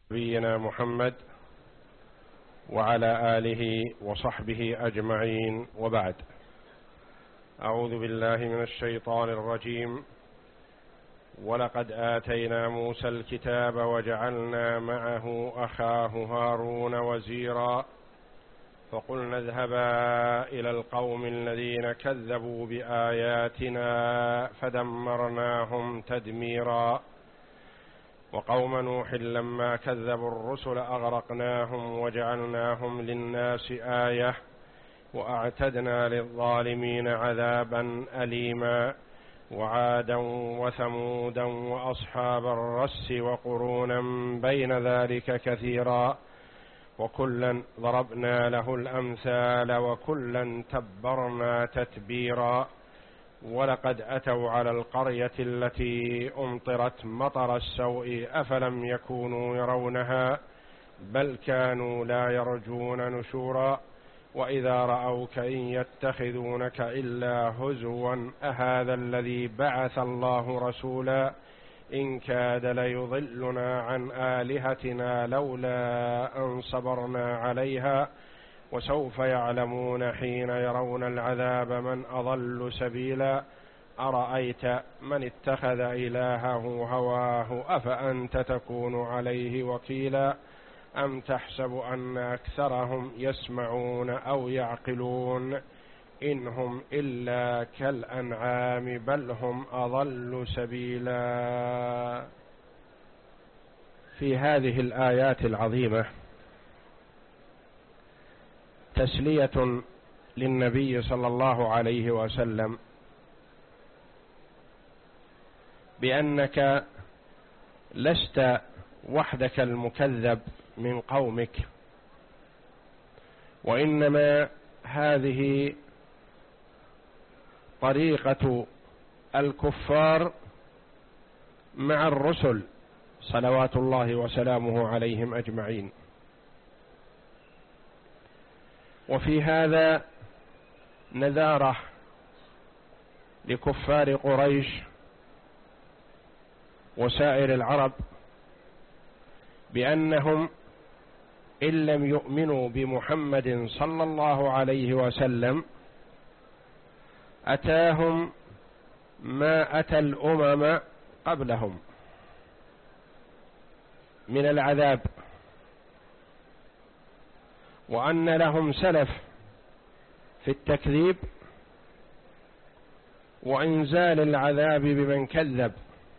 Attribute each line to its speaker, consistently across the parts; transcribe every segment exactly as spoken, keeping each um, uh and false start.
Speaker 1: نبينا محمد وعلى آله وصحبه أجمعين، وبعد. أعوذ بالله من الشيطان الرجيم. ولقد آتينا موسى الكتاب وجعلنا معه أخاه هارون وزيرا فقلنا اذهبا إلى القوم الذين كذبوا بآياتنا فدمرناهم تدميرا وقوم نوح لما كذبوا الرسل أغرقناهم وجعلناهم للناس آية وأعتدنا للظالمين عذابا أليما وعادا وثمودا وأصحاب الرس وقرونا بين ذلك كثيرا وكلا ضربنا له الأمثال وكلا تبرنا تتبيرا ولقد أتوا على القرية التي أمطرت مطر السوء أفلم يكونوا يرونها بل كانوا لا يرجون نشورا وإذا رأوك إن يتخذونك إلا هزوا أهذا الذي بعث الله رسولا إن كاد ليضلنا عن آلهتنا لولا أن صبرنا عليها وسوف يعلمون حين يرون العذاب من أضل سبيلا أرأيت من اتخذ إلهه هواه أفأنت تكون عليه وكيلا أم تحسب أن أكثرهم يسمعون أو يعقلون إن هم إلا كالأنعام بل هم أضل سبيلا. في هذه الآيات العظيمة تسلية للنبي صلى الله عليه وسلم بأنك لست وحدك المكذب من قومك، وإنما هذه طريقة الكفار مع الرسل صلوات الله وسلامه عليهم أجمعين. وفي هذا نذارة لكفار قريش وسائر العرب بأنهم إن لم يؤمنوا بمحمد صلى الله عليه وسلم أتاهم ما أتى الأمم قبلهم من العذاب، وأن لهم سلف في التكذيب وإنزال العذاب بمن كذب،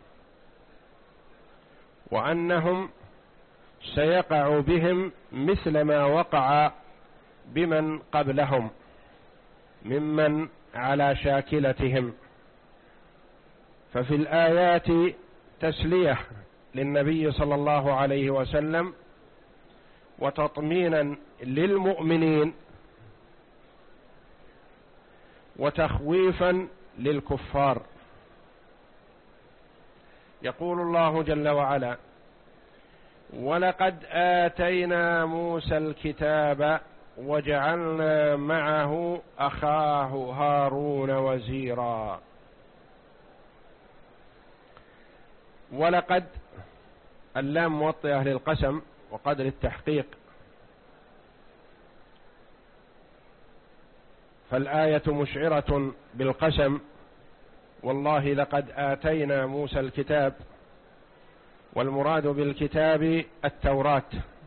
Speaker 1: وأنهم سيقع بهم مثل ما وقع بمن قبلهم ممن على شاكلتهم. ففي الآيات تسلية للنبي صلى الله عليه وسلم وتطمينا للمؤمنين وتخويفا للكفار. يقول الله جل وعلا: ولقد آتينا موسى الكتاب وجعلنا معه أخاه هارون وزيرا. ولقد اللام موطئة للقسم وقدر التحقيق، فالآية مشعرة بالقسم، والله لقد آتينا موسى الكتاب، والمراد بالكتاب التوراة،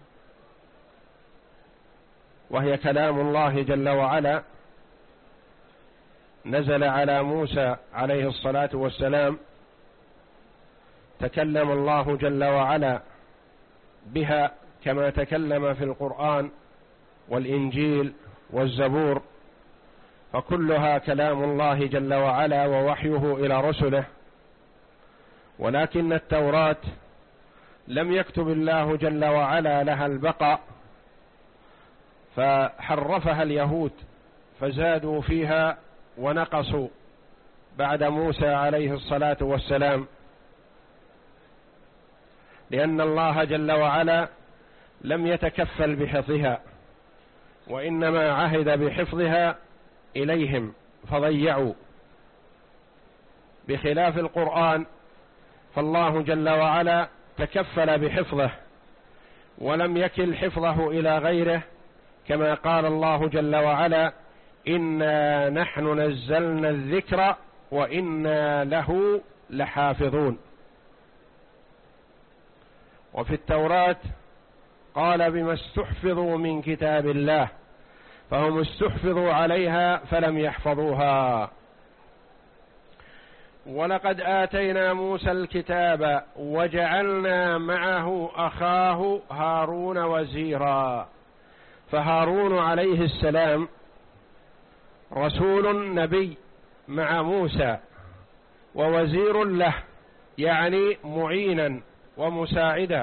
Speaker 1: وهي كلام الله جل وعلا نزل على موسى عليه الصلاة والسلام، تكلم الله جل وعلا بها كما تكلم في القرآن والإنجيل والزبور، فكلها كلام الله جل وعلا ووحيه إلى رسله. ولكن التوراة لم يكتب الله جل وعلا لها البقاء، فحرفها اليهود فزادوا فيها ونقصوا بعد موسى عليه الصلاة والسلام، لأن الله جل وعلا لم يتكفل بحفظها، وإنما عهد بحفظها إليهم فضيعوا، بخلاف القرآن فالله جل وعلا تكفل بحفظه ولم يكل حفظه إلى غيره، كما قال الله جل وعلا: إنا نحن نزلنا الذكر وإنا له لحافظون. وفي التوراة قال: بما استحفظوا من كتاب الله، فهم استحفظوا عليها فلم يحفظوها. ولقد آتينا موسى الكتاب وجعلنا معه أخاه هارون وزيرا. فهارون عليه السلام رسول نبي مع موسى، ووزير له، يعني معينا ومساعدا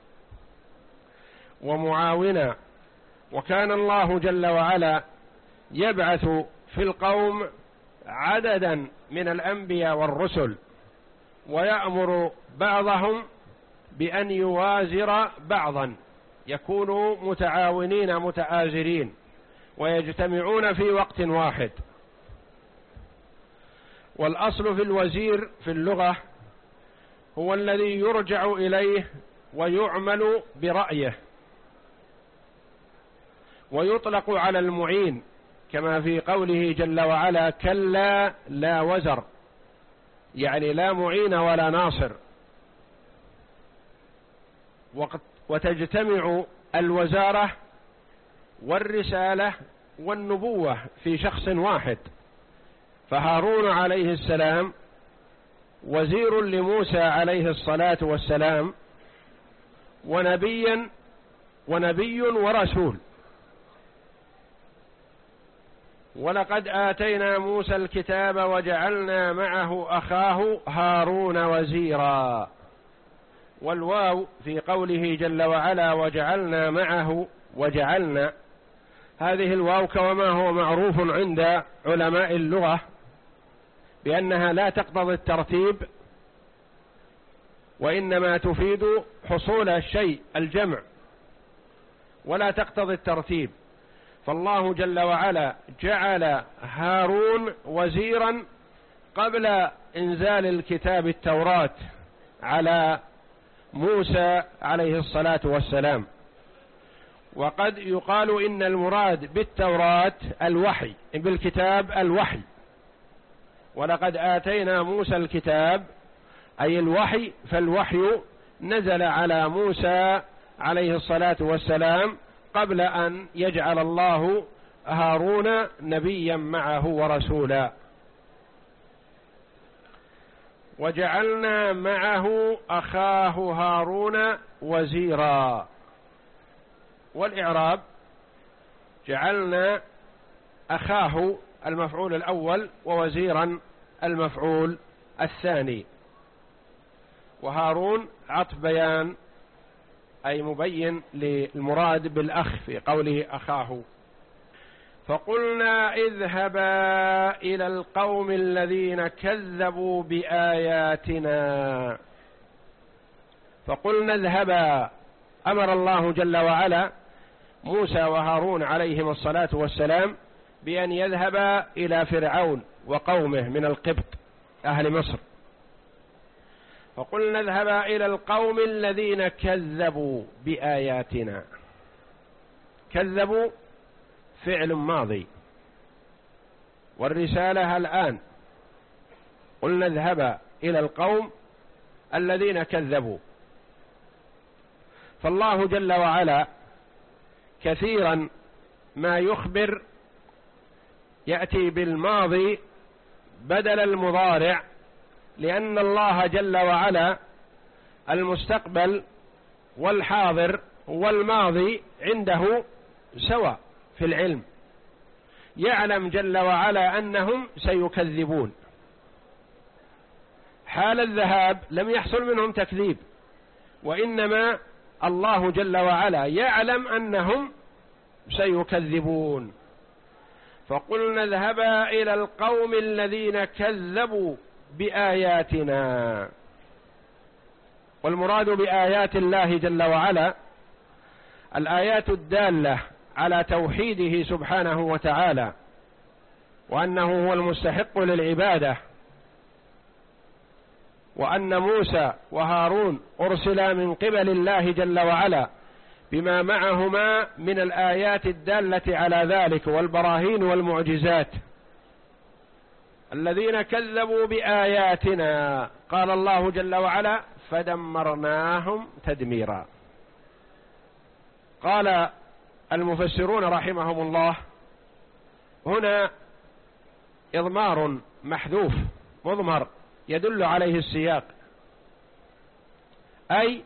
Speaker 1: ومعاونا. وكان الله جل وعلا يبعث في القوم عددا من الأنبياء والرسل، ويأمر بعضهم بأن يوازر بعضا، يكونوا متعاونين متآزرين ويجتمعون في وقت واحد. والأصل في الوزير في اللغة هو الذي يرجع إليه ويعمل برأيه، ويطلق على المعين كما في قوله جل وعلا: كلا لا وزر، يعني لا معين ولا ناصر. وتجتمع الوزارة والرسالة والنبوة في شخص واحد. فهارون عليه السلام وزير لموسى عليه الصلاة والسلام، ونبيا ونبي ورسول. ولقد آتينا موسى الكتاب وجعلنا معه أخاه هارون وزيرا. والواو في قوله جل وعلا: وجعلنا معه، وجعلنا، هذه الواو كما هو معروف عند علماء اللغة بأنها لا تقتضي الترتيب، وإنما تفيد حصول الشيء الجمع، ولا تقتضي الترتيب. فالله جل وعلا جعل هارون وزيرا قبل إنزال الكتاب التوراة على موسى عليه الصلاة والسلام. وقد يقال إن المراد بالتوراة الوحي، بالكتاب الوحي. ولقد آتينا موسى الكتاب أي الوحي، فالوحي نزل على موسى عليه الصلاة والسلام قبل أن يجعل الله هارون نبيا معه ورسولا. وجعلنا معه أخاه هارون وزيرا. والإعراب: جعلنا أخاه المفعول الأول، ووزيرا المفعول الثاني. وهارون عطف بيان، أي مبين للمراد بالأخ في قوله أخاه. فقلنا اذهبا إلى القوم الذين كذبوا بآياتنا. فقلنا اذهبا، أمر الله جل وعلا موسى وهارون عليهم الصلاة والسلام بأن يذهبا إلى فرعون وقومه من القبط أهل مصر. فقلنا اذهبا إلى القوم الذين كذبوا بآياتنا. كذبوا فعل ماضي، والرسالة الآن. قلنا اذهبا إلى القوم الذين كذبوا. فالله جل وعلا كثيرا ما يخبر يأتي بالماضي بدل المضارع، لأن الله جل وعلا المستقبل والحاضر والماضي عنده سواء في العلم. يعلم جل وعلا أنهم سيكذبون. حال الذهاب لم يحصل منهم تكذيب، وإنما الله جل وعلا يعلم أنهم سيكذبون. فقلنا اذهبا إلى القوم الذين كذبوا بآياتنا. والمراد بآيات الله جل وعلا الآيات الدالة على توحيده سبحانه وتعالى، وأنه هو المستحق للعبادة، وأن موسى وهارون أرسلا من قبل الله جل وعلا بما معهما من الآيات الدالة على ذلك والبراهين والمعجزات. الذين كذبوا بآياتنا قال الله جل وعلا فدمرناهم تدميرا. قال المفسرون رحمهم الله هنا إضمار محذوف مضمر يدل عليه السياق، أي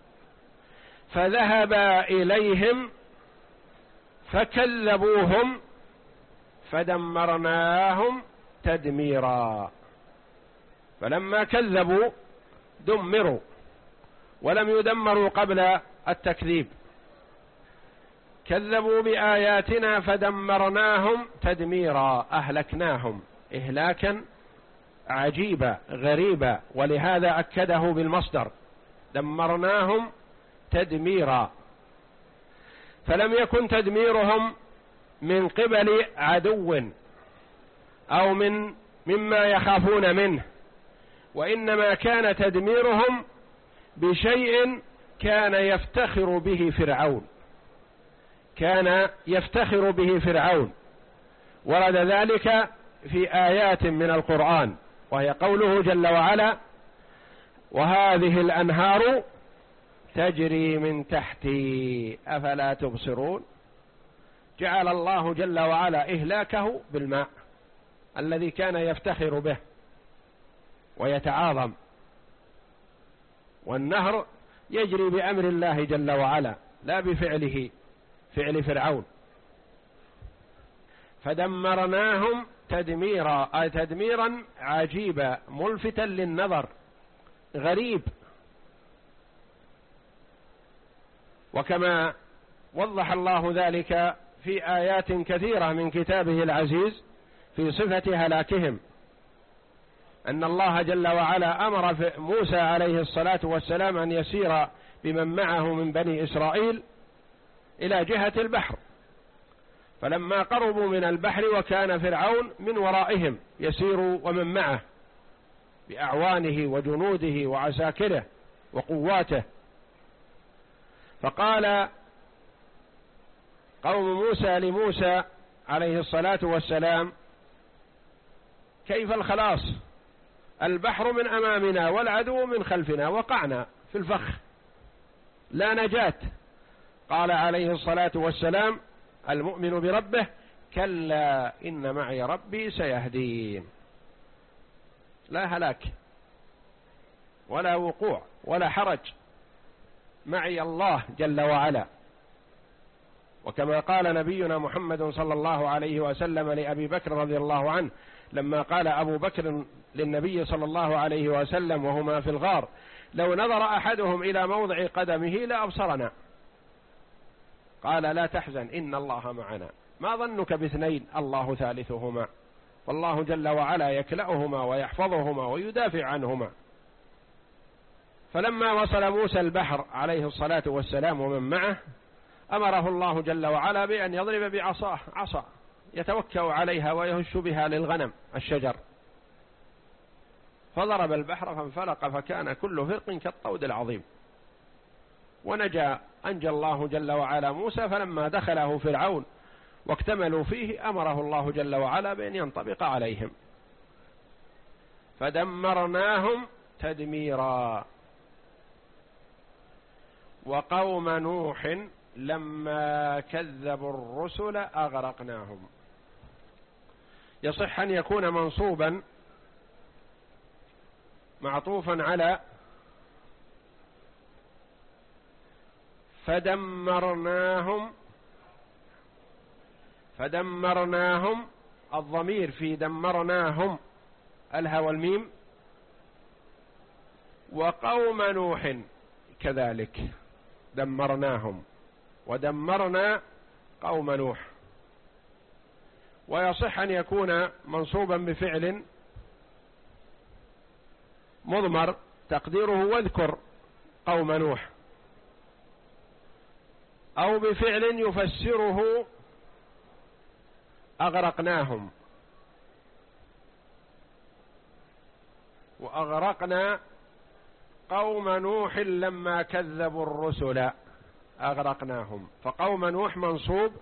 Speaker 1: فذهبا إليهم فكذبوهم فدمرناهم تدميرا. فلما كذبوا دمروا، ولم يدمروا قبل التكذيب. كذبوا بآياتنا فدمرناهم تدميرا، أهلكناهم إهلاكا عجيبا غريبا، ولهذا أكده بالمصدر دمرناهم تدميرا. فلم يكن تدميرهم من قبل عدو أو من مما يخافون منه، وإنما كان تدميرهم بشيء كان يفتخر به فرعون، كان يفتخر به فرعون. ورد ذلك في آيات من القرآن، وهي قوله جل وعلا وهذه الأنهار تجري من تحتي أفلا تبصرون. جعل الله جل وعلا إهلاكه بالماء الذي كان يفتخر به ويتعاظم، والنهر يجري بأمر الله جل وعلا لا بفعله فعل فرعون. فدمرناهم تدميرا، أي تدميرا عجيبا ملفتا للنظر غريب. وكما وضح الله ذلك في آيات كثيرة من كتابه العزيز في صفة هلاكهم، أن الله جل وعلا أمر موسى عليه الصلاة والسلام أن يسير بمن معه من بني إسرائيل إلى جهة البحر، فلما قربوا من البحر وكان فرعون من ورائهم يسير ومن معه بأعوانه وجنوده وعساكره وقواته، فقال قوم موسى لموسى عليه الصلاة والسلام كيف الخلاص؟ البحر من أمامنا والعدو من خلفنا، وقعنا في الفخ لا نجاة. قال عليه الصلاة والسلام المؤمن بربه كلا إن معي ربي سيهدين. لا هلاك ولا وقوع ولا حرج، معي الله جل وعلا. وكما قال نبينا محمد صلى الله عليه وسلم لأبي بكر رضي الله عنه لما قال أبو بكر للنبي صلى الله عليه وسلم وهما في الغار لو نظر أحدهم إلى موضع قدمه لأبصرنا، قال لا تحزن إن الله معنا، ما ظنك باثنين الله ثالثهما، فالله جل وعلا يكلأهما ويحفظهما ويدافع عنهما. فلما وصل موسى البحر عليه الصلاة والسلام ومن معه أمره الله جل وعلا بأن يضرب بعصاه عصا يتوكأ عليها ويهش بها للغنم الشجر، فضرب البحر فانفلق فكان كل فرق كالطود العظيم، ونجا أنجى الله جل وعلا موسى. فلما دخله فرعون واكتملوا فيه أمره الله جل وعلا بأن ينطبق عليهم. فدمرناهم تدميرا. وقوم نوح لما كذبوا الرسل أغرقناهم. يصح أن يكون منصوبا معطوفا على فدمرناهم. فدمرناهم الضمير في دمرناهم الها والميم. وقوم نوح كذلك دمرناهم، ودمرنا قوم نوح. ويصح أن يكون منصوبا بفعل مضمر تقديره واذكر قوم نوح، أو بفعل يفسره أغرقناهم. وأغرقنا قوم نوح لما كذبوا الرسل أغرقناهم. فقوم نوح منصوب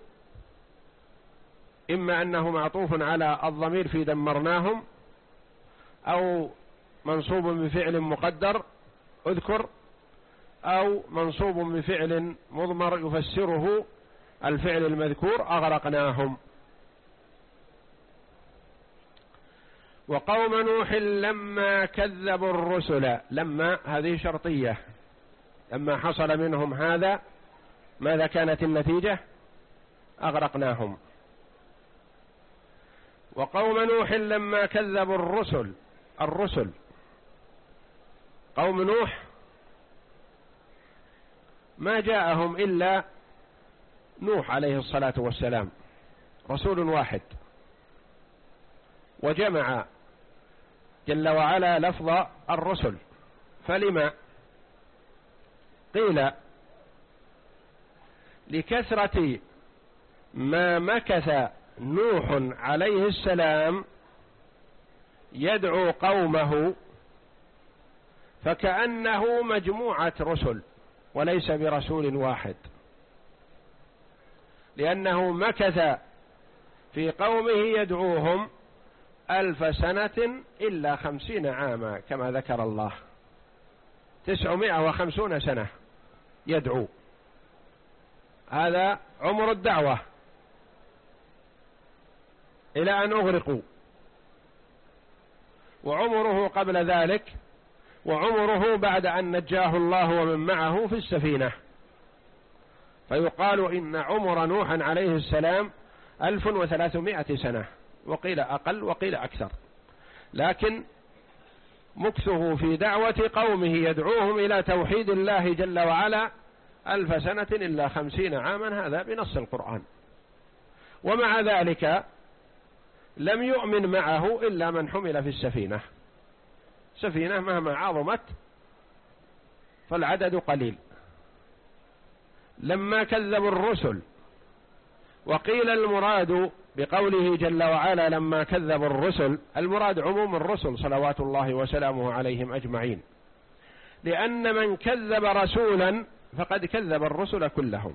Speaker 1: إما أنه معطوف على الضمير في دمرناهم، أو منصوب بفعل مقدر اذكر، أو منصوب بفعل مضمر يفسره الفعل المذكور أغرقناهم. وقوم نوح لما كذبوا الرسل، لما هذه شرطية، لما حصل منهم هذا ماذا كانت النتيجة؟ أغرقناهم. وقوم نوح لما كذبوا الرسل، الرسل قوم نوح ما جاءهم إلا نوح عليه الصلاة والسلام رسول واحد، وجمع جل وعلا لفظ الرسل. فلما؟ قيل لكثرة ما مكث نوح عليه السلام يدعو قومه، فكأنه مجموعة رسل وليس برسول واحد، لأنه مكث في قومه يدعوهم ألف سنة إلا خمسين عاما كما ذكر الله، تسعمائة وخمسون سنة يدعو، هذا عمر الدعوة إلى أن أغرقوا، وعمره قبل ذلك، وعمره بعد أن نجاه الله ومن معه في السفينة. فيقال إن عمر نوح عليه السلام ألف وثلاثمائة سنة، وقيل أقل وقيل أكثر، لكن مكثه في دعوة قومه يدعوهم إلى توحيد الله جل وعلا ألف سنة إلا خمسين عاما، هذا بنص القرآن. ومع ذلك لم يؤمن معه إلا من حمل في السفينة، سفينة مهما عظمت فالعدد قليل. لما كذبوا الرسل، وقيل المراد بقوله جل وعلا لما كذبوا الرسل، المراد عموم الرسل صلوات الله وسلامه عليهم أجمعين، لأن من كذب رسولا فقد كذب الرسل كلهم،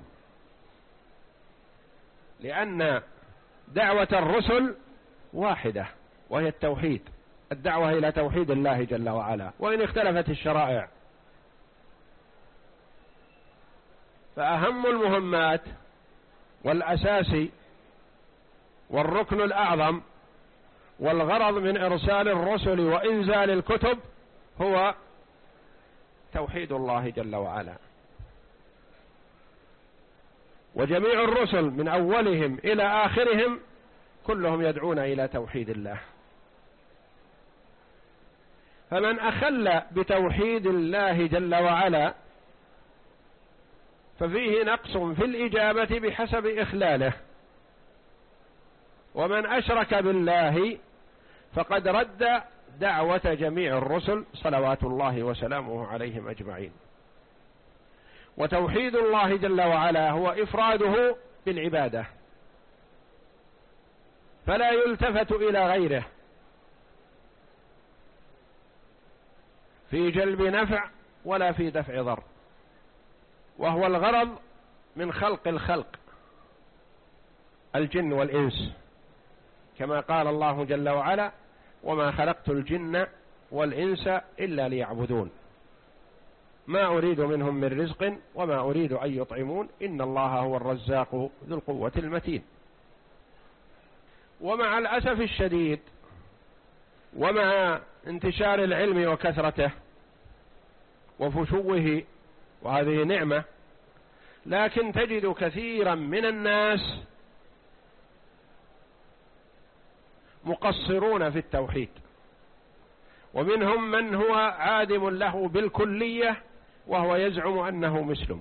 Speaker 1: لأن دعوة الرسل واحدة وهي التوحيد، الدعوة إلى توحيد الله جل وعلا، وإن اختلفت الشرائع. فأهم المهمات والأساسي والركن الأعظم والغرض من إرسال الرسل وإنزال الكتب هو توحيد الله جل وعلا. وجميع الرسل من أولهم إلى آخرهم كلهم يدعون إلى توحيد الله. فمن أخل بتوحيد الله جل وعلا ففيه نقص في الإجابة بحسب إخلاله، ومن أشرك بالله فقد رد دعوة جميع الرسل صلوات الله وسلامه عليهم أجمعين. وتوحيد الله جل وعلا هو إفراده بالعبادة، فلا يلتفت إلى غيره في جلب نفع ولا في دفع ضر، وهو الغرض من خلق الخلق الجن والإنس، كما قال الله جل وعلا وما خلقت الجن والإنس إلا ليعبدون ما أريد منهم من رزق وما أريد أن يطعمون إن الله هو الرزاق ذو القوة المتين. ومع الأسف الشديد ومع انتشار العلم وكثرته وفشوه، وهذه نعمة، لكن تجد كثيرا من الناس مقصرون في التوحيد، ومنهم من هو عادم له بالكلية وهو يزعم أنه مسلم،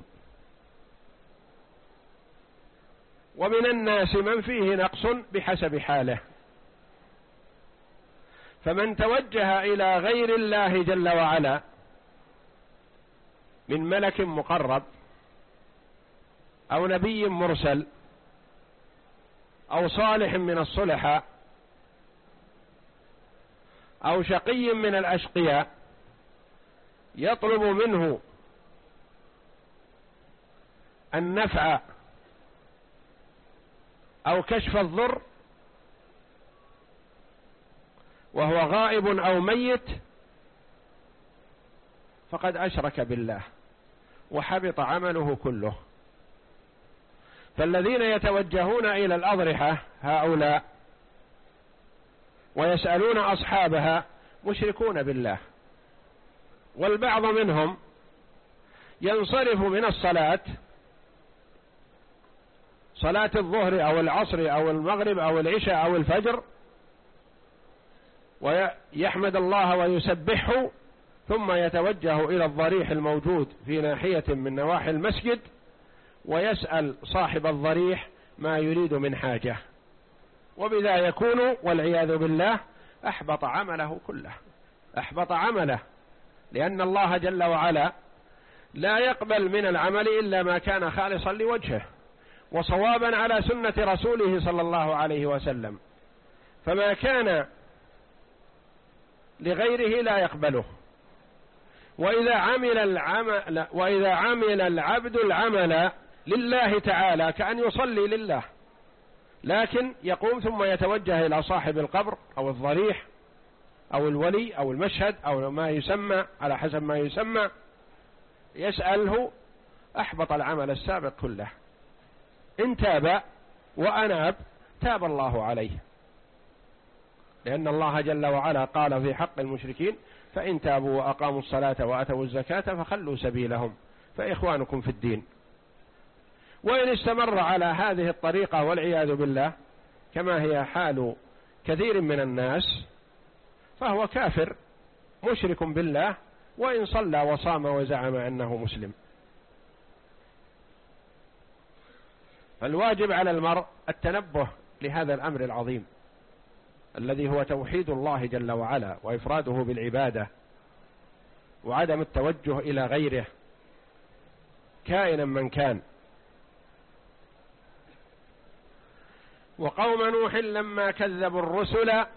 Speaker 1: ومن الناس من فيه نقص بحسب حاله. فمن توجه إلى غير الله جل وعلا من ملك مقرب أو نبي مرسل أو صالح من الصلحاء أو شقي من الأشقياء يطلب منه النفع أو كشف الضر وهو غائب أو ميت فقد أشرك بالله وحبط عمله كله. فالذين يتوجهون إلى الأضرحة هؤلاء ويسألون أصحابها مشركون بالله. والبعض منهم ينصرف من الصلاة، صلاة الظهر أو العصر أو المغرب أو العشاء أو الفجر، ويحمد الله ويسبحه، ثم يتوجه إلى الضريح الموجود في ناحية من نواحي المسجد ويسأل صاحب الضريح ما يريد من حاجة، وبذا يكون والعياذ بالله أحبط عمله كله، أحبط عمله، لأن الله جل وعلا لا يقبل من العمل إلا ما كان خالصا لوجهه وصوابا على سنة رسوله صلى الله عليه وسلم، فما كان لغيره لا يقبله. وإذا عمل العمل وإذا عمل العبد العمل لله تعالى كأن يصلي لله، لكن يقوم ثم يتوجه إلى صاحب القبر أو الضريح أو الولي أو المشهد أو ما يسمى على حسب ما يسمى يسأله، أحبط العمل السابق كله. إن تاب وأناب تاب الله عليه، لأن الله جل وعلا قال في حق المشركين: فإن تابوا وأقاموا الصلاة وأتوا الزكاة فخلوا سبيلهم فإخوانكم في الدين. وإن استمر على هذه الطريقة والعياذ بالله كما هي حال كثير من الناس فهو كافر مشرك بالله، وإن صلى وصام وزعم أنه مسلم. فالواجب على المرء التنبه لهذا الأمر العظيم الذي هو توحيد الله جل وعلا وإفراده بالعبادة وعدم التوجه إلى غيره كائنا من كان. وقوم نوح لما كذبوا الرسل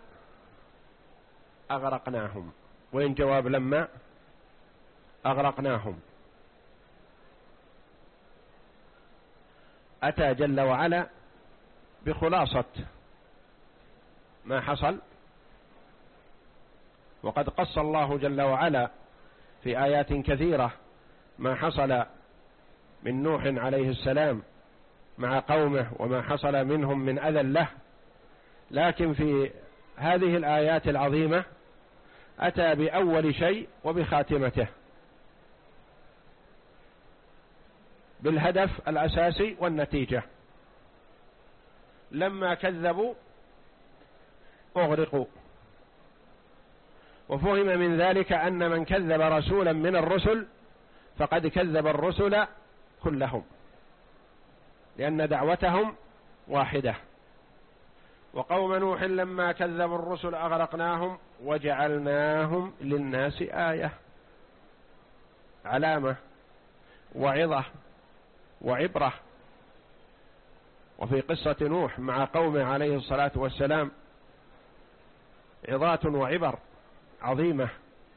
Speaker 1: أغرقناهم. وين جواب لما؟ أغرقناهم. أتى جل وعلا بخلاصة ما حصل، وقد قص الله جل وعلا في آيات كثيرة ما حصل من نوح عليه السلام مع قومه وما حصل منهم من أذى له، لكن في هذه الآيات العظيمة أتى بأول شيء وبخاتمته بالهدف الأساسي والنتيجة. لما كذبوا أغرقوا، وفهم من ذلك أن من كذب رسولا من الرسل فقد كذب الرسل كلهم، لأن دعوتهم واحدة. وقوم نوح لما كذبوا الرسل أغرقناهم وجعلناهم للناس آية، علامة وعظة وعبرة. وفي قصة نوح مع قومه عليه الصلاة والسلام عظات وعبر عظيمة.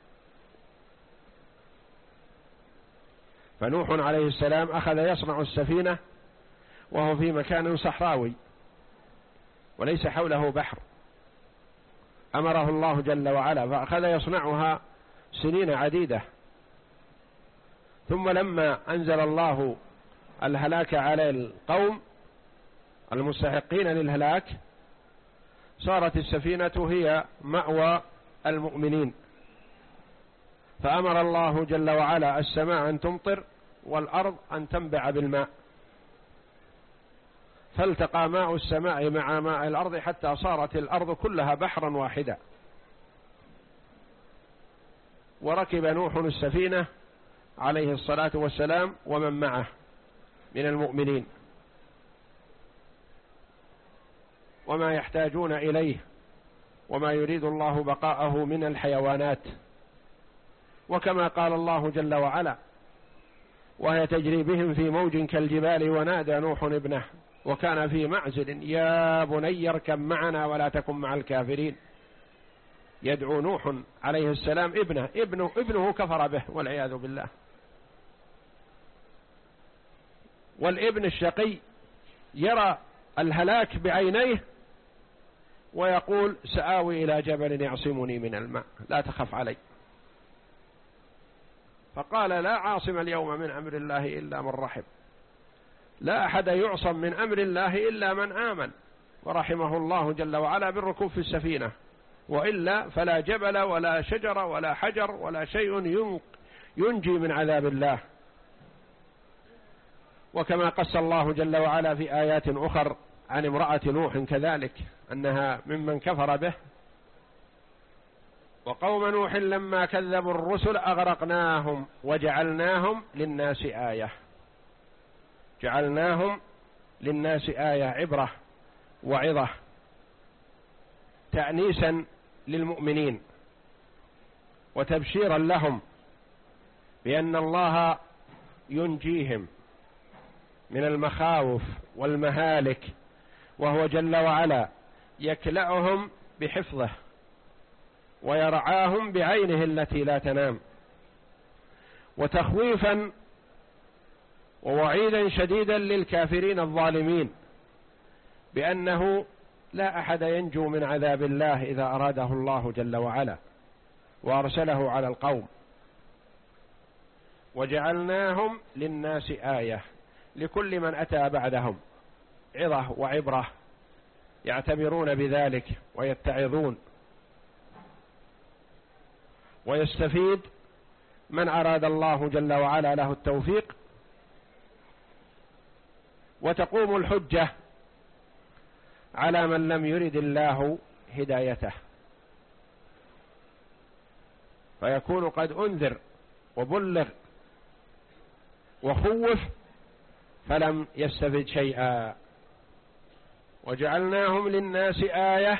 Speaker 1: فنوح عليه السلام أخذ يصنع السفينة وهو في مكان صحراوي وليس حوله بحر، أمره الله جل وعلا فأخذ يصنعها سنين عديدة، ثم لما أنزل الله الهلاك على القوم المستحقين للهلاك صارت السفينة هي مأوى المؤمنين، فأمر الله جل وعلا السماء أن تمطر والأرض أن تنبع بالماء، فالتقى ماء السماء مع ماء الأرض حتى صارت الأرض كلها بحرا واحدا. وركب نوح السفينة عليه الصلاة والسلام ومن معه من المؤمنين وما يحتاجون إليه وما يريد الله بقاءه من الحيوانات. وكما قال الله جل وعلا: وهي تجري بهم في موج كالجبال ونادى نوح ابنه وكان في معزل يا بني اركب معنا ولا تكن مع الكافرين. يدعو نوح عليه السلام ابنه ابنه ابنه كفر به والعياذ بالله. والابن الشقي يرى الهلاك بعينيه ويقول سآوي إلى جبل يعصمني من الماء لا تخف علي. فقال لا عاصم اليوم من أمر الله إلا من رحم، لا أحد يعصم من أمر الله إلا من آمن ورحمه الله جل وعلا بالركوب في السفينة، وإلا فلا جبل ولا شجر ولا حجر ولا شيء ينجي من عذاب الله. وكما قص الله جل وعلا في آيات أخر عن امرأة نوح كذلك أنها ممن كفر به. وقوم نوح لما كذبوا الرسل أغرقناهم وجعلناهم للناس آية، جعلناهم للناس آية، عبرة وعظة، تأنيسا للمؤمنين وتبشيرا لهم بأن الله ينجيهم من المخاوف والمهالك، وهو جل وعلا يكلأهم بحفظه ويرعاهم بعينه التي لا تنام، وتخويفا ووعيدا شديدا للكافرين الظالمين بأنه لا أحد ينجو من عذاب الله إذا أراده الله جل وعلا وأرسله على القوم. وجعلناهم للناس آية، لكل من أتى بعدهم عظة وعبرة يعتبرون بذلك ويتعظون، ويستفيد من أراد الله جل وعلا له التوفيق، وتقوم الحجة على من لم يرد الله هدايته، فيكون قد أنذر وبلغ وخوف فلم يستفد شيئا. وجعلناهم للناس آية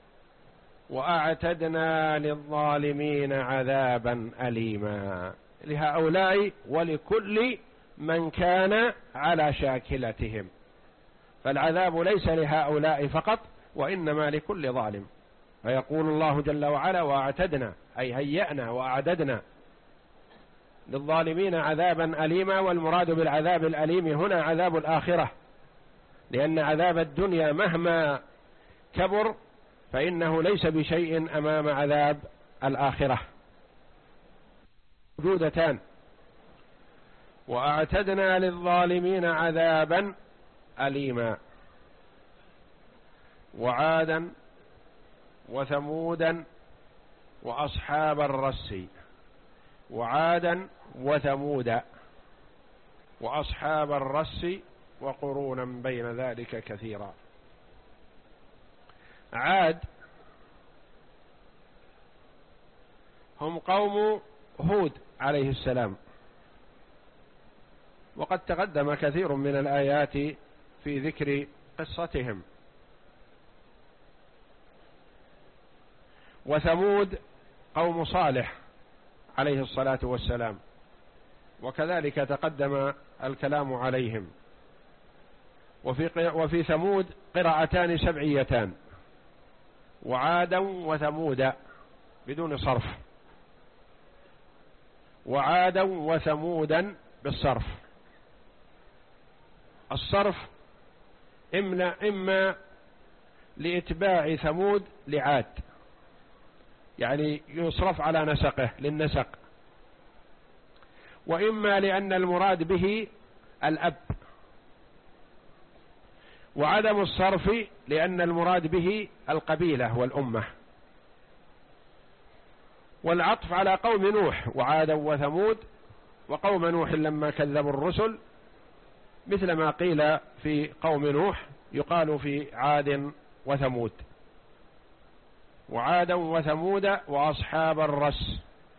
Speaker 1: وأعتدنا للظالمين عذابا أليما، لهؤلاء ولكل من كان على شاكلتهم، فالعذاب ليس لهؤلاء فقط وإنما لكل ظالم. فيقول الله جل وعلا وأعتدنا أي هيأنا وأعددنا للظالمين عذابا أليما، والمراد بالعذاب الأليم هنا عذاب الآخرة، لأن عذاب الدنيا مهما كبر فإنه ليس بشيء أمام عذاب الآخرة. موجودتان، وأعتدنا للظالمين عذابا أليما. وعادا وثمودا وأصحاب الرس، وعادا وثمودا وأصحاب الرس وقرونا بين ذلك كثيرا. عاد هم قوم هود عليه السلام، وقد تقدم كثير من الآيات في ذكر قصتهم. وثمود قوم صالح عليه الصلاة والسلام، وكذلك تقدم الكلام عليهم. وفي, وفي ثمود قراءتان سبعيتان، وعادا وثمودا بدون صرف، وعادا وثمودا بالصرف. الصرف إما, إما لإتباع ثمود لعاد، يعني يصرف على نسقه للنسق، وإما لأن المراد به الأب، وعدم الصرف لأن المراد به القبيلة والأمة. والعطف على قوم نوح وعادا وثمود وقوم نوح لما كذبوا الرسل، مثل ما قيل في قوم نوح يقال في عاد وثمود. وعادا وثمود وأصحاب الرس.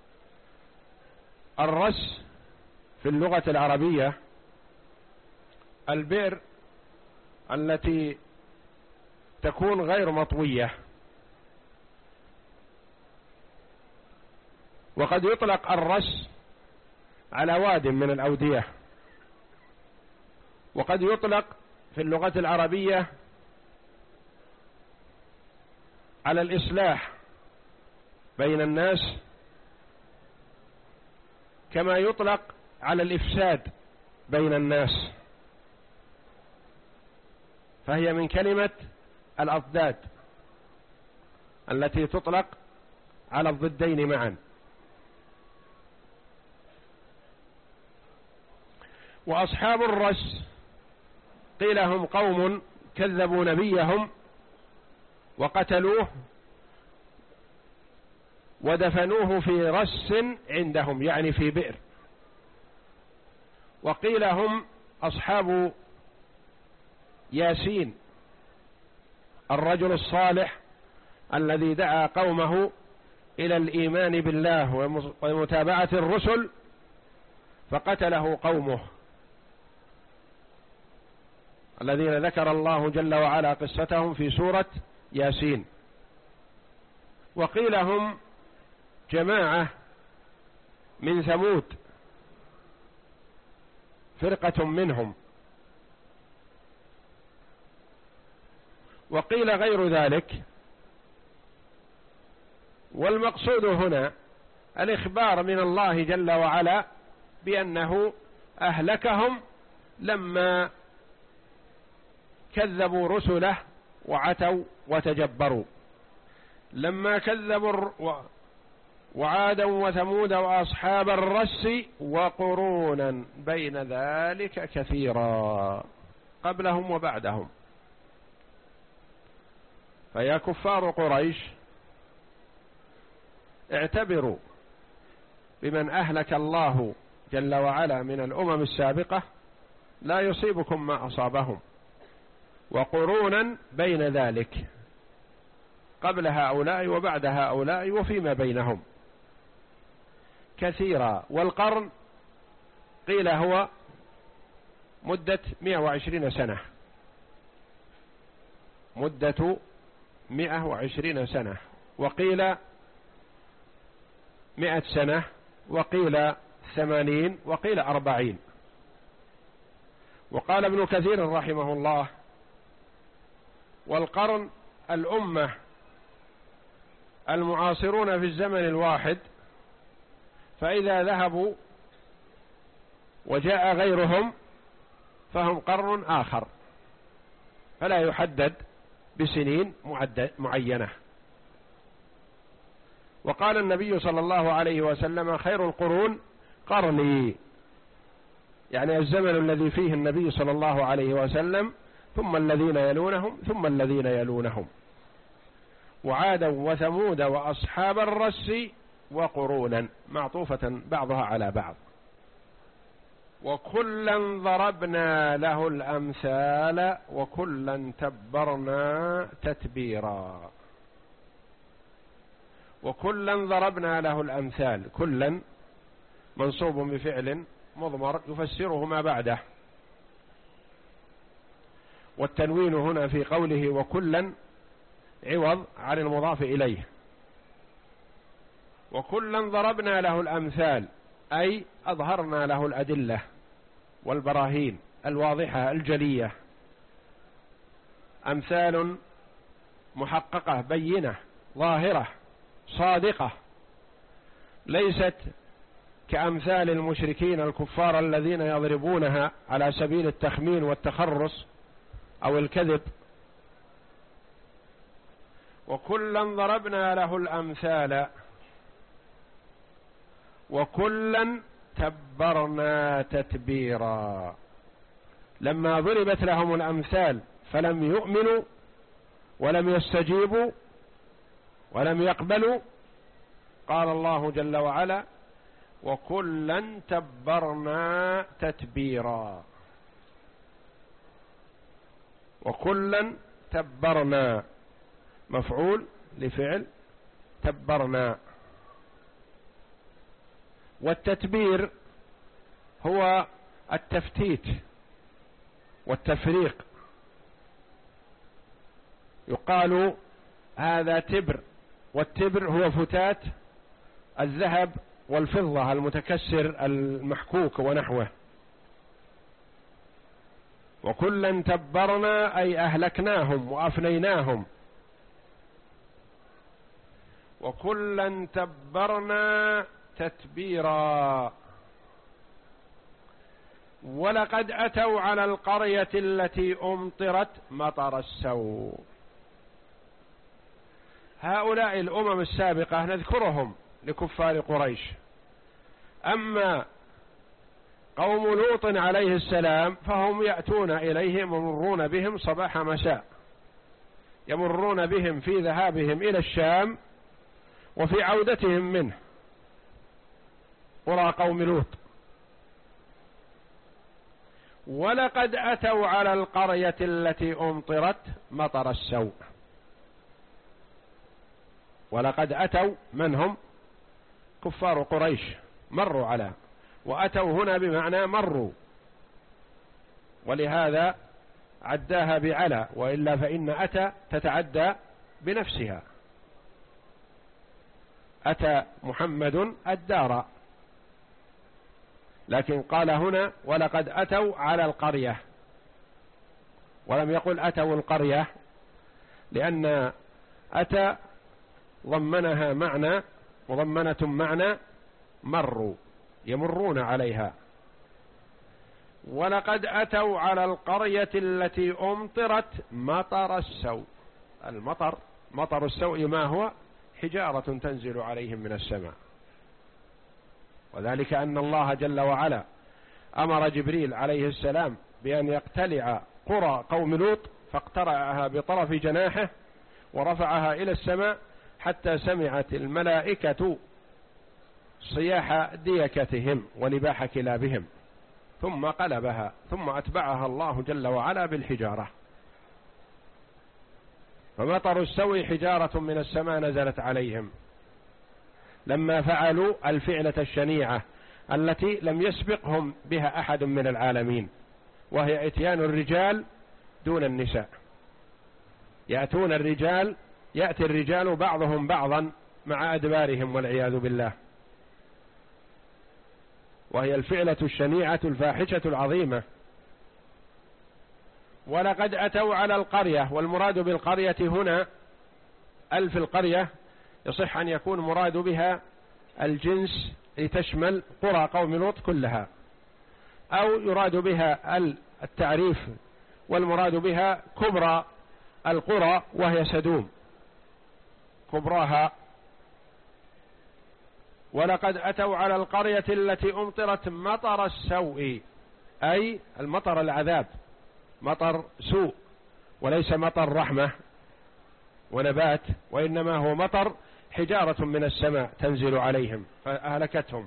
Speaker 1: الرس في اللغة العربية البئر التي تكون غير مطوية، وقد يطلق الرس على واد من الأودية، وقد يطلق في اللغة العربية على الإصلاح بين الناس، كما يطلق على الإفساد بين الناس. فهي من كلمة الأضداد التي تطلق على الضدين معا. وأصحاب الرس قيل هم قوم كذبوا نبيهم وقتلوه ودفنوه في رس عندهم، يعني في بئر. وقيل هم أصحاب ياسين الرجل الصالح الذي دعا قومه إلى الإيمان بالله ومتابعة الرسل فقتله قومه، الذين ذكر الله جل وعلا قصتهم في سورة ياسين. وقيل هم جماعة من ثمود، فرقة منهم. وقيل غير ذلك. والمقصود هنا الإخبار من الله جل وعلا بأنه أهلكهم لما كذبوا رسله وعتوا وتجبروا، لما كذبوا وعادا وثمود وأصحاب الرس وقرونا بين ذلك كثيرا قبلهم وبعدهم. فيا كفار قريش اعتبروا بمن أهلك الله جل وعلا من الأمم السابقة لا يصيبكم ما أصابهم، وقرونا بين ذلك قبل هؤلاء وبعد هؤلاء وفيما بينهم كثيرا. والقرن قيل هو مدة مئة وعشرين سنة، مدة مئة وعشرين سنة، وقيل مئة سنة، وقيل ثمانين، وقيل أربعين. وقال ابن كثير رحمه الله: والقرن الأمة المعاصرون في الزمن الواحد، فإذا ذهبوا وجاء غيرهم فهم قرن آخر، فلا يحدد بسنين معينة. وقال النبي صلى الله عليه وسلم: خير القرون قرني، يعني الزمن الذي فيه النبي صلى الله عليه وسلم، ثم الذين يلونهم، ثم الذين يلونهم، وعادا وثمود وأصحاب الرس وقرونا، معطوفة بعضها على بعض. وكلا ضربنا له الأمثال وكلا تبرنا تتبيرا. وكلا ضربنا له الأمثال، كلا منصوب بفعل مضمر يفسره ما بعده، والتنوين هنا في قوله وكلا عوض عن المضاف إليه. وكلا ضربنا له الأمثال أي أظهرنا له الأدلة والبراهين الواضحة الجلية، أمثال محققة بينة ظاهرة صادقة، ليست كأمثال المشركين الكفار الذين يضربونها على سبيل التخمين والتخرص أو الكذب. وكلا ضربنا له الأمثال وكلا تبرنا تتبيرا. لما ضربت لهم الأمثال فلم يؤمنوا ولم يستجيبوا ولم يقبلوا، قال الله جل وعلا: وكلا تبرنا تتبيرا. وكلا تبرنا مفعول لفعل تبرنا. والتتبير هو التفتيت والتفريق، يقال هذا تبر، والتبر هو فتات الذهب والفضة المتكسر المحكوك ونحوه. وكلا تبرنا أي أهلكناهم وأفنيناهم. وكلا تبرنا تتبيرا. ولقد أتوا على القرية التي أمطرت مطر السوء. هؤلاء الأمم السابقة نذكرهم لكفار قريش. أما قوم لوط عليه السلام فهم يأتون إليه يمرون بهم صباح مساء، يمرون بهم في ذهابهم إلى الشام وفي عودتهم منه، قرى قوم لوط. ولقد أتوا على القرية التي أمطرت مطر السوء. ولقد أتوا من هم؟ كفار قريش، مروا على، وأتوا هنا بمعنى مروا، ولهذا عداها بعلى، وإلا فإن أتى تتعدى بنفسها. أتى محمد الدار، لكن قال هنا ولقد أتوا على القرية، ولم يقل أتوا القرية، لأن أتى ضمنها معنى وضمنة معنى مروا، يمرون عليها. ولقد أتوا على القرية التي أمطرت مطر السوء. المطر، مطر السوء ما هو؟ حجارة تنزل عليهم من السماء، وذلك أن الله جل وعلا أمر جبريل عليه السلام بأن يقتلع قرى قوم لوط، فاقترعها بطرف جناحه ورفعها إلى السماء حتى سمعت الملائكة صياح ديكتهم ونباح كلابهم، ثم قلبها، ثم أتبعها الله جل وعلا بالحجارة. فمطر السوء حجارة من السماء نزلت عليهم لما فعلوا الفعلة الشنيعة التي لم يسبقهم بها أحد من العالمين، وهي اتيان الرجال دون النساء. يأتون الرجال، يأتي الرجال بعضهم بعضا مع أدبارهم والعياذ بالله، وهي الفعلة الشنيعة الفاحشة العظيمة. ولقد أتوا على القرية، والمراد بالقرية هنا ألف القرية يصح أن يكون مراد بها الجنس لتشمل قرى قوم لوط كلها، أو يراد بها التعريف والمراد بها كبرى القرى وهي سدوم كبراها. ولقد أتوا على القرية التي أمطرت مطر السوء، أي المطر العذاب، مطر سوء، وليس مطر رحمة ونبات، وإنما هو مطر حجارة من السماء تنزل عليهم فأهلكتهم.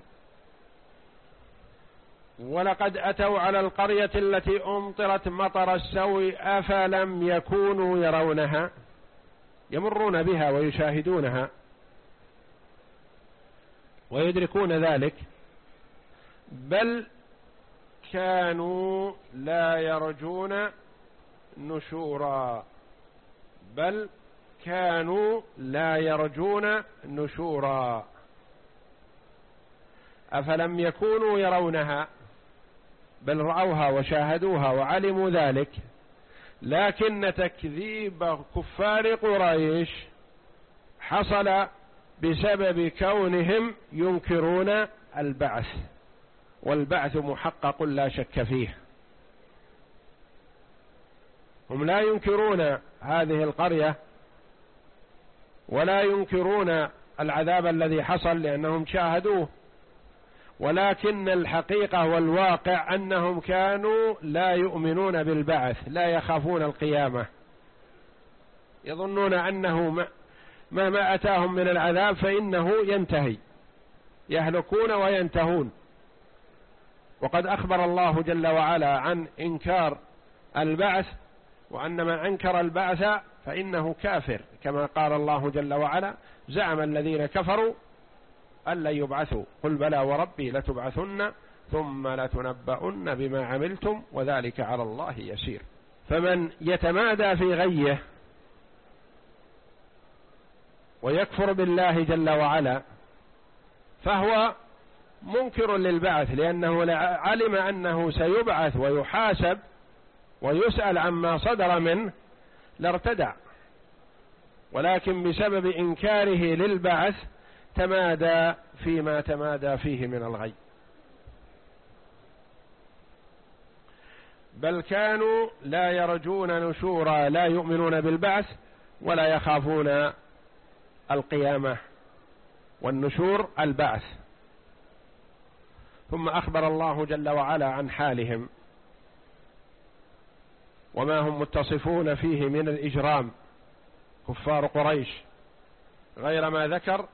Speaker 1: ولقد أتوا على القرية التي أمطرت مطر السوء أفلم يكونوا يرونها، يمرون بها ويشاهدونها ويدركون ذلك، بل كانوا لا يرجون نشورا، بل كانوا لا يرجون نشورا. أفلم يكونوا يرونها، بل رأوها وشاهدوها وعلموا ذلك، لكن تكذيب كفار قريش حصل بسبب كونهم ينكرون البعث، والبعث محقق لا شك فيه. هم لا ينكرون هذه القرية ولا ينكرون العذاب الذي حصل لأنهم شاهدوه، ولكن الحقيقة والواقع أنهم كانوا لا يؤمنون بالبعث، لا يخافون القيامة، يظنون أنه مهما أتاهم من العذاب فإنه ينتهي، يهلكون وينتهون. وقد أخبر الله جل وعلا عن إنكار البعث، وأن من أنكر البعث فإنه كافر، كما قال الله جل وعلا: زعم الذين كفروا أن لن يبعثوا قل بلى وربي لتبعثن ثم لتنبؤن بما عملتم وذلك على الله يسير. فمن يتمادى في غيه ويكفر بالله جل وعلا فهو منكر للبعث، لأنه علم أنه سيبعث ويحاسب ويسأل عما صدر منه لارتدع، ولكن بسبب إنكاره للبعث تمادى فيما تمادى فيه من الغي. بل كانوا لا يرجون نشورا، لا يؤمنون بالبعث ولا يخافون القيامة، والنشور البعث. ثم أخبر الله جل وعلا عن حالهم وما هم متصفون فيه من الإجرام كفار قريش، غير ما ذكر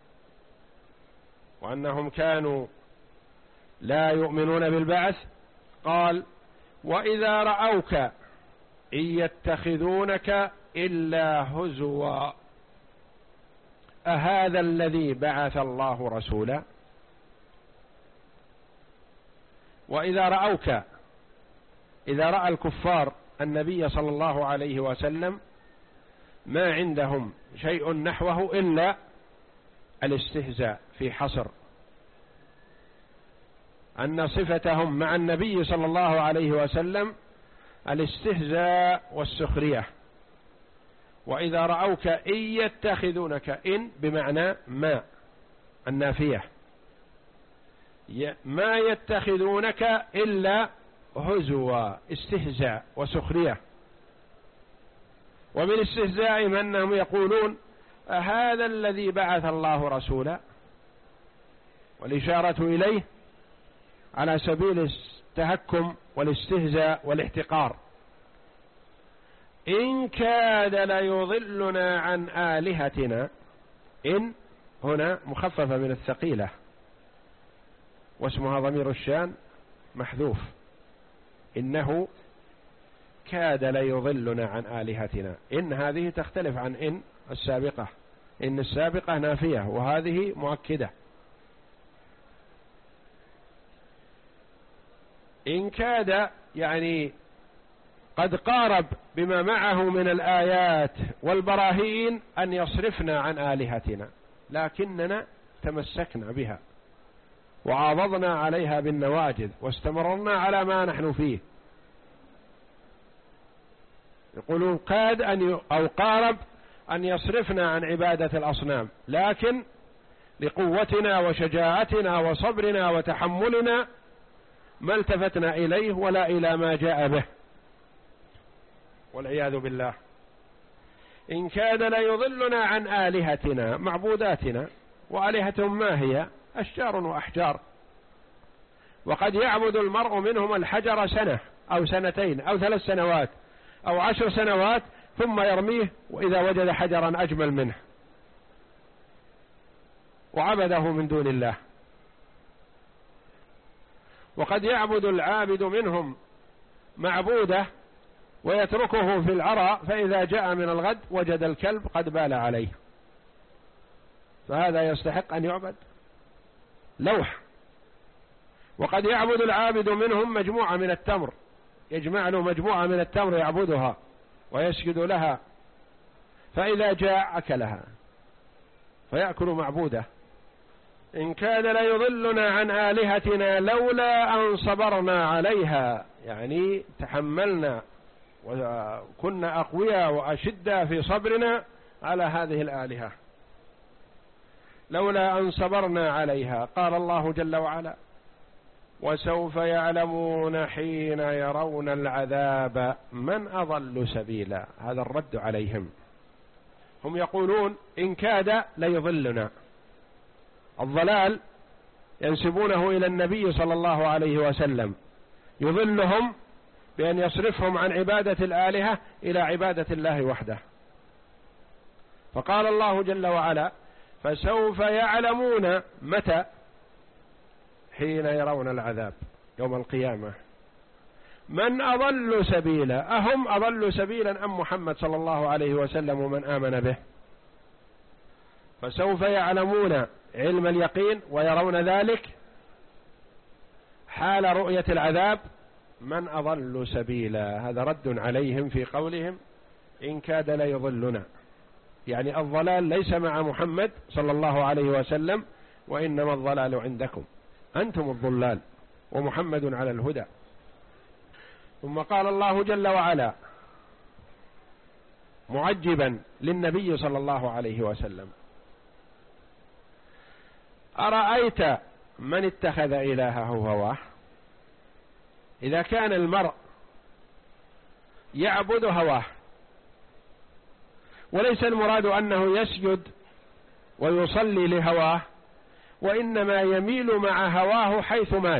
Speaker 1: وأنهم كانوا لا يؤمنون بالبعث. قال: وإذا رأوك إن يتخذونك إلا هزوا أهذا الذي بعث الله رسولا. وإذا رأوك، إذا رأى الكفار النبي صلى الله عليه وسلم ما عندهم شيء نحوه إلا الاستهزاء في حصر، أن صفتهم مع النبي صلى الله عليه وسلم الاستهزاء والسخرية. وإذا رأوك إن يتخذونك، إن بمعنى ما النافية، ما يتخذونك إلا هزوا، استهزاء وسخرية. ومن استهزائهم أنهم يقولون أهذا الذي بعث الله رسولا، والإشارة إليه على سبيل التهكم والاستهزاء والاحتقار. إن كاد ليضلنا عن آلهتنا، إن هنا مخففة من الثقيلة واسمها ضمير الشان محذوف، إنه كاد ليضلنا عن آلهتنا. إن هذه تختلف عن إن السابقة، إن السابقة نافية وهذه مؤكدة. إن كاد يعني قد قارب بما معه من الآيات والبراهين أن يصرفنا عن آلهتنا، لكننا تمسكنا بها وعاضدنا عليها بالنواجذ واستمررنا على ما نحن فيه. يقولون كاد أن أو قارب أن يصرفنا عن عبادة الأصنام، لكن لقوتنا وشجاعتنا وصبرنا وتحملنا ما التفتنا إليه ولا إلى ما جاء به، والعياذ بالله. إن كاد ليضلنا عن آلهتنا، معبوداتنا. وآلهتهم ما هي؟ أشجار وأحجار، وقد يعبد المرء منهم الحجر سنة أو سنتين أو ثلاث سنوات أو عشر سنوات ثم يرميه وإذا وجد حجرا أجمل منه وعبده من دون الله. وقد يعبد العابد منهم معبوده ويتركه في العراء، فإذا جاء من الغد وجد الكلب قد بال عليه، فهذا يستحق أن يعبد؟ لوح. وقد يعبد العابد منهم مجموعة من التمر، يجمع له مجموعة من التمر يعبدها ويسجد لها، فإذا جاء أكلها فيأكل معبوده. إن كاد ليضلنا عن آلهتنا لولا أن صبرنا عليها، يعني تحملنا وكنا أقوياء وأشداء في صبرنا على هذه الآلهة، لولا أن صبرنا عليها. قال الله جل وعلا: وسوف يعلمون حين يرون العذاب من أضل سبيلا. هذا الرد عليهم، هم يقولون إن كاد ليضلنا، الضلال ينسبونه إلى النبي صلى الله عليه وسلم، يضلهم بأن يصرفهم عن عبادة الآلهة إلى عبادة الله وحده. فقال الله جل وعلا: فسوف يعلمون. متى؟ حين يرون العذاب يوم القيامة. من أضل سبيلا، أهم أضل سبيلا أم محمد صلى الله عليه وسلم ومن آمن به؟ فسوف يعلمون علم اليقين ويرون ذلك حال رؤية العذاب من أضل سبيلا. هذا رد عليهم في قولهم إن كاد ليضلنا، يعني الضلال ليس مع محمد صلى الله عليه وسلم، وإنما الضلال عندكم، أنتم الضلال ومحمد على الهدى. ثم قال الله جل وعلا معجبا للنبي صلى الله عليه وسلم: أرأيت من اتخذ إلهه هواه. إذا كان المرء يعبد هواه. وليس المراد أنه يسجد ويصلي لهواه، وإنما يميل مع هواه حيث مال.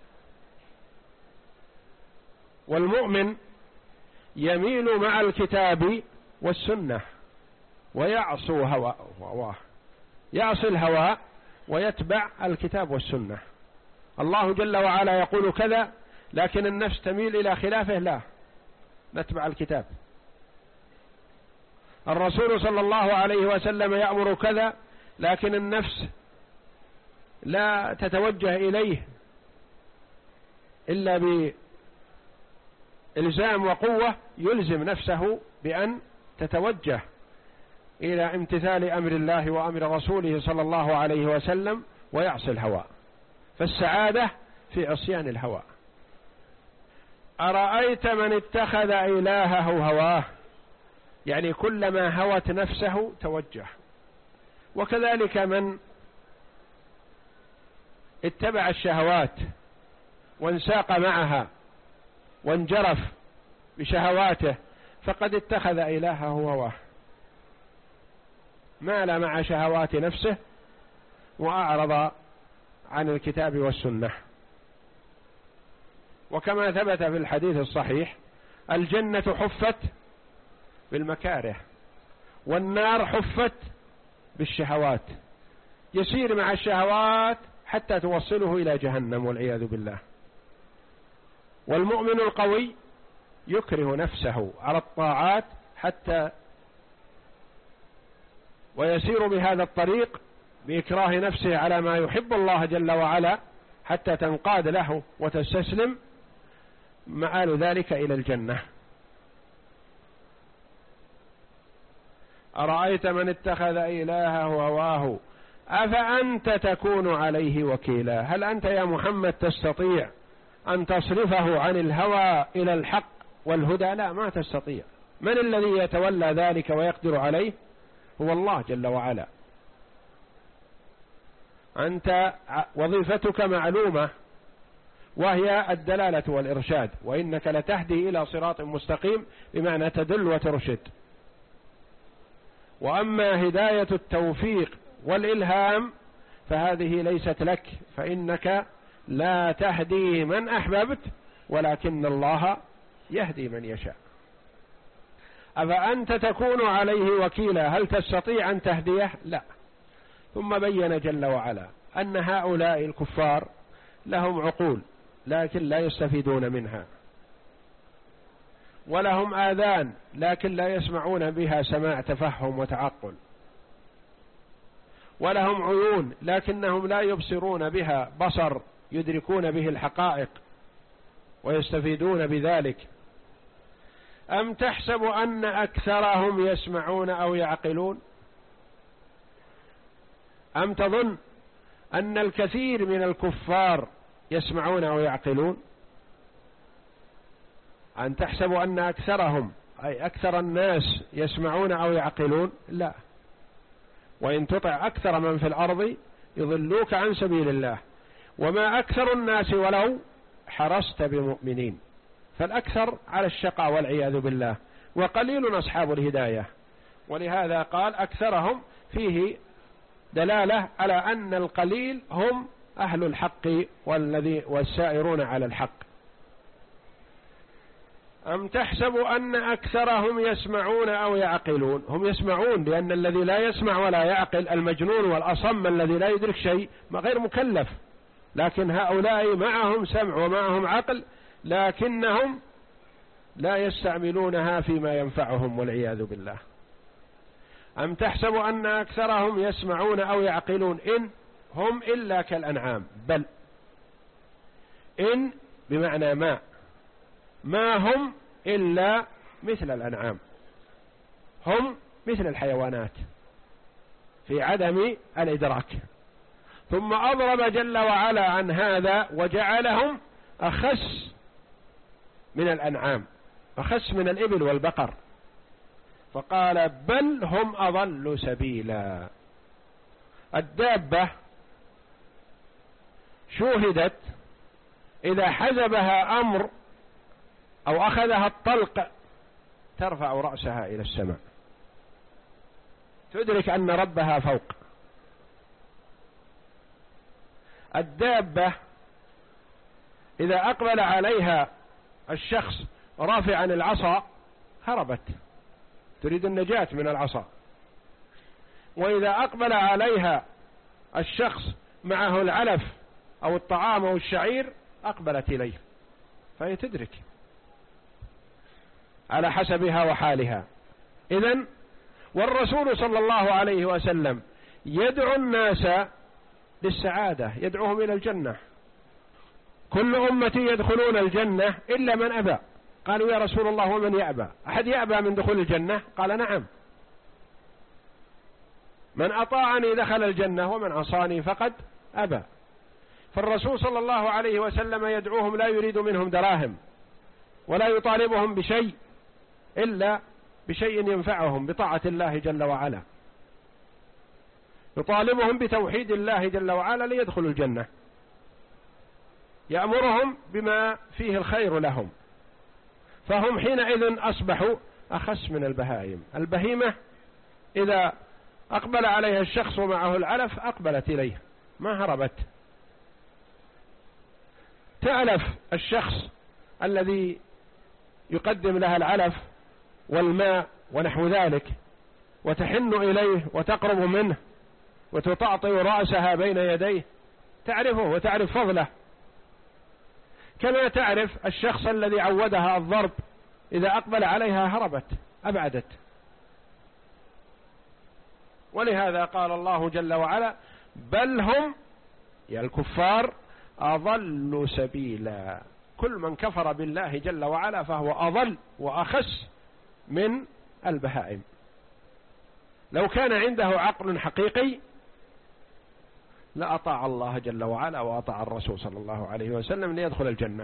Speaker 1: والمؤمن يميل مع الكتاب والسنة ويعصو هواه، يعصي الهوى ويتبع الكتاب والسنة. الله جل وعلا يقول كذا، لكن النفس تميل إلى خلافه، لا، نتبع الكتاب. الرسول صلى الله عليه وسلم يأمر كذا، لكن النفس لا تتوجه إليه إلا بإلزام وقوة، يلزم نفسه بأن تتوجه إلى امتثال أمر الله وأمر رسوله صلى الله عليه وسلم، ويعصي الهوى. فالسعادة في عصيان الهوى. أرأيت من اتخذ إلهه هواه، يعني كلما هوت نفسه توجه. وكذلك من اتبع الشهوات وانساق معها وانجرف بشهواته فقد اتخذ إلهه هواه، مال مع شهوات نفسه وأعرض عن الكتاب والسنة. وكما ثبت في الحديث الصحيح: الجنة حفت بالمكاره والنار حفت بالشهوات، يسير مع الشهوات حتى توصله إلى جهنم والعياذ بالله. والمؤمن القوي يكره نفسه على الطاعات حتى ويسير بهذا الطريق بإكراه نفسه على ما يحب الله جل وعلا حتى تنقاد له وتستسلم، مآل ذلك إلى الجنة. أرأيت من اتخذ إلهه هواه أفأنت تكون عليه وكيلا. هل أنت يا محمد تستطيع أن تصرفه عن الهوى إلى الحق والهدى؟ لا، ما تستطيع. من الذي يتولى ذلك ويقدر عليه؟ هو الله جل وعلا. أنت وظيفتك معلومة، وهي الدلالة والإرشاد، وإنك لتهدي إلى صراط مستقيم، بمعنى تدل وترشد. وأما هداية التوفيق والإلهام فهذه ليست لك، فإنك لا تهدي من أحببت، ولكن الله يهدي من يشاء. أفأنت تكون عليه وكيلا، هل تستطيع أن تهديه؟ لا. ثم بين جل وعلا أن هؤلاء الكفار لهم عقول لكن لا يستفيدون منها، ولهم آذان لكن لا يسمعون بها سماع تفهم وتعقل، ولهم عيون لكنهم لا يبصرون بها بصر يدركون به الحقائق ويستفيدون بذلك. أم تحسب أن أكثرهم يسمعون أو يعقلون؟ أم تظن أن الكثير من الكفار يسمعون أو يعقلون؟ أن تحسب أن أكثرهم أي أكثر الناس يسمعون أو يعقلون؟ لا. وإن تطع أكثر من في الأرض يضلوك عن سبيل الله، وما أكثر الناس ولو حرصت بمؤمنين. فالأكثر على الشقاء والعياذ بالله، وقليل أصحاب الهداية. ولهذا قال أكثرهم، فيه دلالة على أن القليل هم أهل الحق والذي والسائرون على الحق. أم تحسب أن أكثرهم يسمعون أو يعقلون؟ هم يسمعون، لأن الذي لا يسمع ولا يعقل المجنون والأصم الذي لا يدرك شيء ما غير مكلف. لكن هؤلاء معهم سمع ومعهم عقل، لكنهم لا يستعملونها فيما ينفعهم والعياذ بالله. أم تحسب أن أكثرهم يسمعون أو يعقلون؟ إن هم إلا كالأنعام، بل إن بمعنى ما ما هم إلا مثل الأنعام، هم مثل الحيوانات في عدم الإدراك. ثم أضرب جل وعلا عن هذا وجعلهم أخس من الأنعام، أخس من الإبل والبقر، فقال بل هم أضل سبيلا. الدابة شوهدت إذا حزبها أمر أو أخذها الطلق ترفع رأسها إلى السماء، تدرك أن ربها فوق. الدابة إذا أقبل عليها الشخص رافعا العصا هربت، تريد النجاة من العصا، وإذا أقبل عليها الشخص معه العلف أو الطعام أو الشعير أقبلت إليه، فهي تدرك على حسبها وحالها. إذن والرسول صلى الله عليه وسلم يدعو الناس للسعادة، يدعوهم إلى الجنة. كل أمتي يدخلون الجنة إلا من أبى. قالوا يا رسول الله ومن يأبى؟ أحد يأبى من دخول الجنة؟ قال نعم، من أطاعني دخل الجنة ومن عصاني فقد أبى. فالرسول صلى الله عليه وسلم يدعوهم، لا يريد منهم دراهم ولا يطالبهم بشيء إلا بشيء ينفعهم بطاعة الله جل وعلا، يطالبهم بتوحيد الله جل وعلا ليدخلوا الجنة، يأمرهم بما فيه الخير لهم. فهم حينئذ أصبحوا أخس من البهائم. البهيمة إذا أقبل عليها الشخص ومعه العلف أقبلت إليه، ما هربت. تألف الشخص الذي يقدم لها العلف والماء ونحو ذلك، وتحن إليه وتقرب منه وتطأطئ رأسها بين يديه، تعرفه وتعرف فضله، كما تعرف الشخص الذي عودها الضرب إذا أقبل عليها هربت أبعدت. ولهذا قال الله جل وعلا بل هم يا الكفار أضل سبيلا. كل من كفر بالله جل وعلا فهو أضل وأخس من البهائم. لو كان عنده عقل حقيقي لأطاع الله جل وعلا وأطاع الرسول صلى الله عليه وسلم ليدخل الجنة.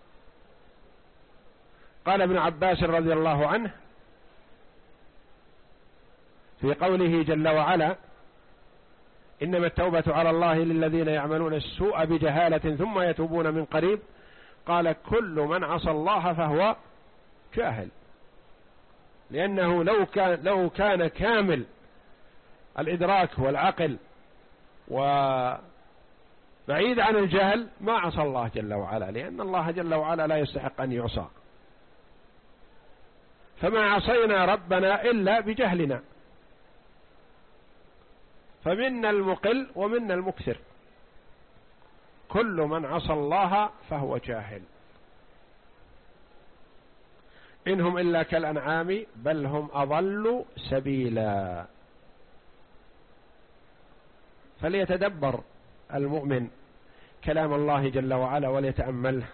Speaker 1: قال ابن عباس رضي الله عنه في قوله جل وعلا إنما التوبة على الله للذين يعملون السوء بجهالة ثم يتوبون من قريب، قال كل من عصى الله فهو جاهل، لأنه لو كان, لو كان كامل الإدراك والعقل وبعيد عن الجهل ما عصى الله جل وعلا، لأن الله جل وعلا لا يستحق أن يعصى. فما عصينا ربنا إلا بجهلنا، فمنا المقل ومنا المكثر. كل من عصى الله فهو جاهل. إنهم إلا كالأنعام بل هم أضل سبيلا. فليتدبر المؤمن كلام الله جل وعلا وليتأمله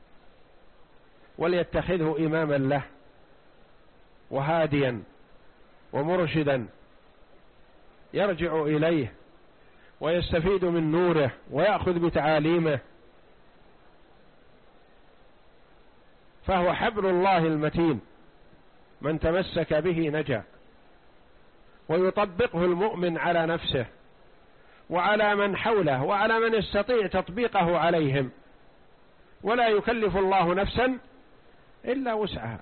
Speaker 1: وليتخذه إماما له وهاديا ومرشدا يرجع إليه ويستفيد من نوره ويأخذ بتعاليمه، فهو حبل الله المتين من تمسك به نجا. ويطبقه المؤمن على نفسه وعلى من حوله وعلى من يستطيع تطبيقه عليهم، ولا يكلف الله نفسا إلا وسعها.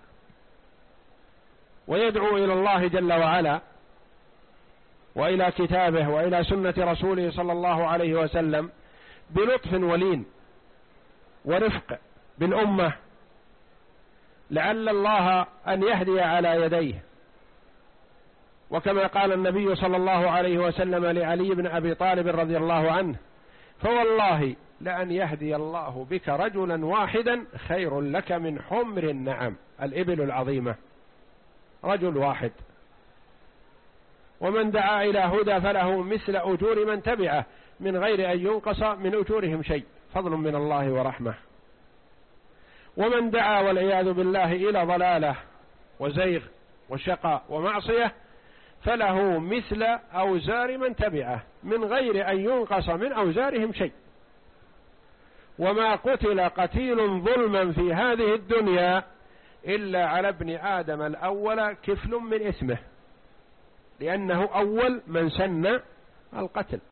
Speaker 1: ويدعو إلى الله جل وعلا وإلى كتابه وإلى سنة رسوله صلى الله عليه وسلم بلطف ولين ورفق بالأمة، لعل الله أن يهدي على يديه. وكما قال النبي صلى الله عليه وسلم لعلي بن أبي طالب رضي الله عنه فوالله لأن يهدي الله بك رجلا واحدا خير لك من حمر النعم، الإبل العظيمة، رجل واحد. ومن دعا إلى هدى فله مثل أجور من تبعه من غير أن ينقص من أجورهم شيء، فضل من الله ورحمة. ومن دعا والعياذ بالله إلى ضلالة وزيغ وشقاء ومعصية فله مثل أوزار من تبعه من غير أن ينقص من أوزارهم شيء. وما قتل قتيل ظلما في هذه الدنيا إلا على ابن آدم الأول كفل من إثمه، لأنه أول من سن القتل.